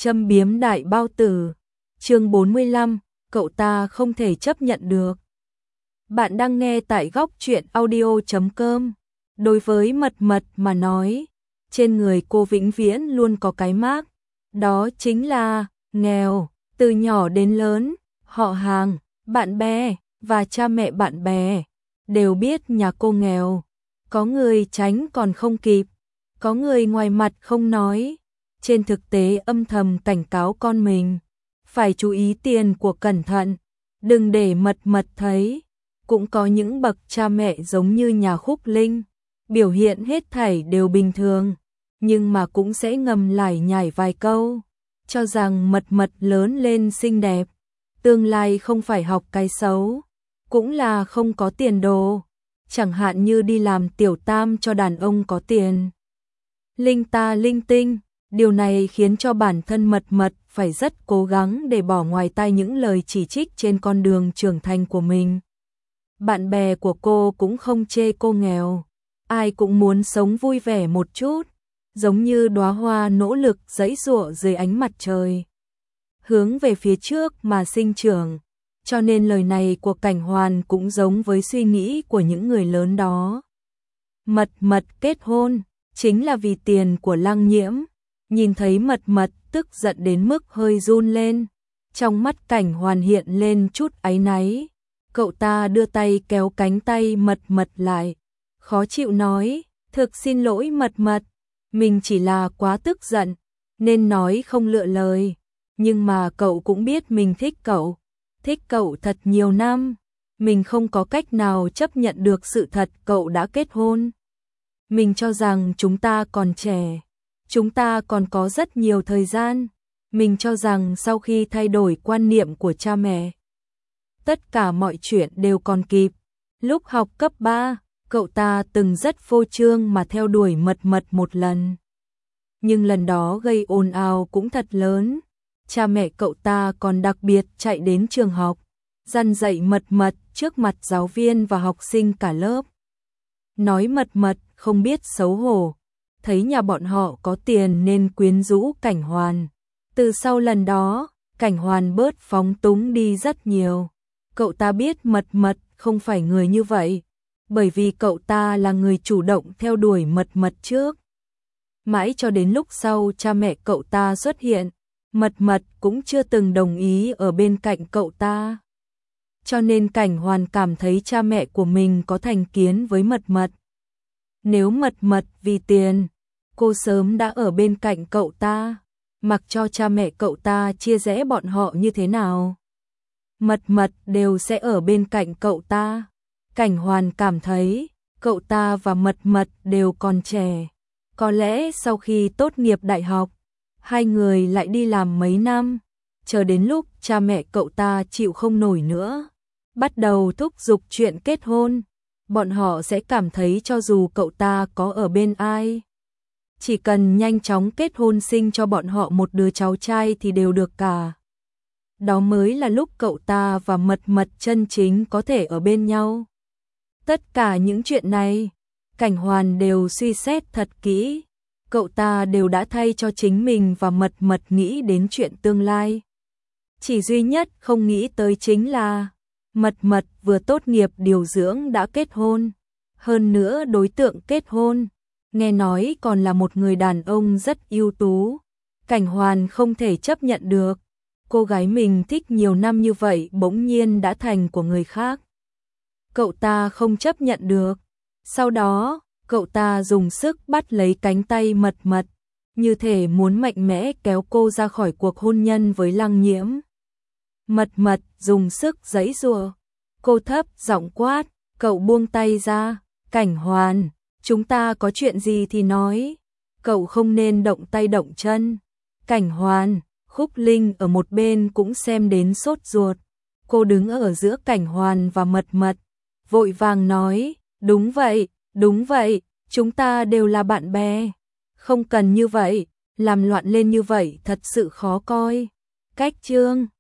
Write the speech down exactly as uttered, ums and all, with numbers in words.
Châm biếm đại bao tử. Chương bốn mươi lăm, cậu ta không thể chấp nhận được. Bạn đang nghe tại góc truyện audio chấm com. Đối với Mật Mật mà nói, trên người cô vĩnh viễn luôn có cái mác, đó chính là nghèo. Từ nhỏ đến lớn, họ hàng, bạn bè và cha mẹ bạn bè đều biết nhà cô nghèo. Có người tránh còn không kịp, có người ngoài mặt không nói, trên thực tế âm thầm cảnh cáo con mình phải chú ý tiền của cẩn thận, đừng để Mật Mật thấy. Cũng có những bậc cha mẹ giống như nhà Khúc Linh, biểu hiện hết thảy đều bình thường, nhưng mà cũng sẽ ngầm lải nhải vài câu, cho rằng Mật Mật lớn lên xinh đẹp, tương lai không phải học cái xấu, cũng là không có tiền đồ, chẳng hạn như đi làm tiểu tam cho đàn ông có tiền. Linh ta linh tinh, điều này khiến cho bản thân Mật Mật phải rất cố gắng để bỏ ngoài tai những lời chỉ trích trên con đường trưởng thành của mình. Bạn bè của cô cũng không chê cô nghèo, ai cũng muốn sống vui vẻ một chút, giống như đóa hoa nỗ lực giãy giụa dưới ánh mặt trời, hướng về phía trước mà sinh trưởng, cho nên lời này của Cảnh Hoàn cũng giống với suy nghĩ của những người lớn đó. Mật Mật kết hôn chính là vì tiền của Lăng Nhiễm. Nhìn thấy Mật Mật tức giận đến mức hơi run lên, trong mắt Cảnh Hoàn hiện lên chút áy náy. Cậu ta đưa tay kéo cánh tay Mật Mật lại, khó chịu nói, thực xin lỗi Mật Mật, mình chỉ là quá tức giận, nên nói không lựa lời, nhưng mà cậu cũng biết mình thích cậu, thích cậu thật nhiều năm, mình không có cách nào chấp nhận được sự thật cậu đã kết hôn. Mình cho rằng chúng ta còn trẻ, chúng ta còn có rất nhiều thời gian, mình cho rằng sau khi thay đổi quan niệm của cha mẹ, tất cả mọi chuyện đều còn kịp. Lúc học cấp ba, cậu ta từng rất phô trương mà theo đuổi Mật Mật một lần. Nhưng lần đó gây ồn ào cũng thật lớn. Cha mẹ cậu ta còn đặc biệt chạy đến trường học, dằn dạy Mật Mật trước mặt giáo viên và học sinh cả lớp. Nói Mật Mật không biết xấu hổ, thấy nhà bọn họ có tiền nên quyến rũ Cảnh Hoàn. Từ sau lần đó, Cảnh Hoàn bớt phóng túng đi rất nhiều. Cậu ta biết Mật Mật không phải người như vậy, bởi vì cậu ta là người chủ động theo đuổi Mật Mật trước. Mãi cho đến lúc sau cha mẹ cậu ta xuất hiện, Mật Mật cũng chưa từng đồng ý ở bên cạnh cậu ta. Cho nên Cảnh Hoàn cảm thấy cha mẹ của mình có thành kiến với Mật Mật. Nếu Mật Mật vì tiền, cô sớm đã ở bên cạnh cậu ta, mặc cho cha mẹ cậu ta chia rẽ bọn họ như thế nào, Mật Mật đều sẽ ở bên cạnh cậu ta. Cảnh Hoàn cảm thấy cậu ta và Mật Mật đều còn trẻ, có lẽ sau khi tốt nghiệp đại học, hai người lại đi làm mấy năm, chờ đến lúc cha mẹ cậu ta chịu không nổi nữa, bắt đầu thúc giục chuyện kết hôn, bọn họ sẽ cảm thấy cho dù cậu ta có ở bên ai, chỉ cần nhanh chóng kết hôn sinh cho bọn họ một đứa cháu trai thì đều được cả. Đó mới là lúc cậu ta và Mật Mật chân chính có thể ở bên nhau. Tất cả những chuyện này, Cảnh Hoàn đều suy xét thật kỹ. Cậu ta đều đã thay cho chính mình và Mật Mật nghĩ đến chuyện tương lai. Chỉ duy nhất không nghĩ tới chính là Mật Mật vừa tốt nghiệp điều dưỡng đã kết hôn. Hơn nữa đối tượng kết hôn, nghe nói còn là một người đàn ông rất ưu tú. Cảnh Hoàn không thể chấp nhận được. Cô gái mình thích nhiều năm như vậy bỗng nhiên đã thành của người khác. Cậu ta không chấp nhận được. Sau đó, cậu ta dùng sức bắt lấy cánh tay Mật Mật, như thể muốn mạnh mẽ kéo cô ra khỏi cuộc hôn nhân với Lăng Nhiễm. Mật Mật dùng sức giãy giụa. Cô thấp giọng quát, cậu buông tay ra. Cảnh Hoàn, chúng ta có chuyện gì thì nói, cậu không nên động tay động chân. Cảnh Hoàn, Khúc Linh ở một bên cũng xem đến sốt ruột. Cô đứng ở giữa Cảnh Hoàn và Mật Mật, vội vàng nói, đúng vậy, đúng vậy, chúng ta đều là bạn bè. Không cần như vậy, làm loạn lên như vậy thật sự khó coi. Cách chương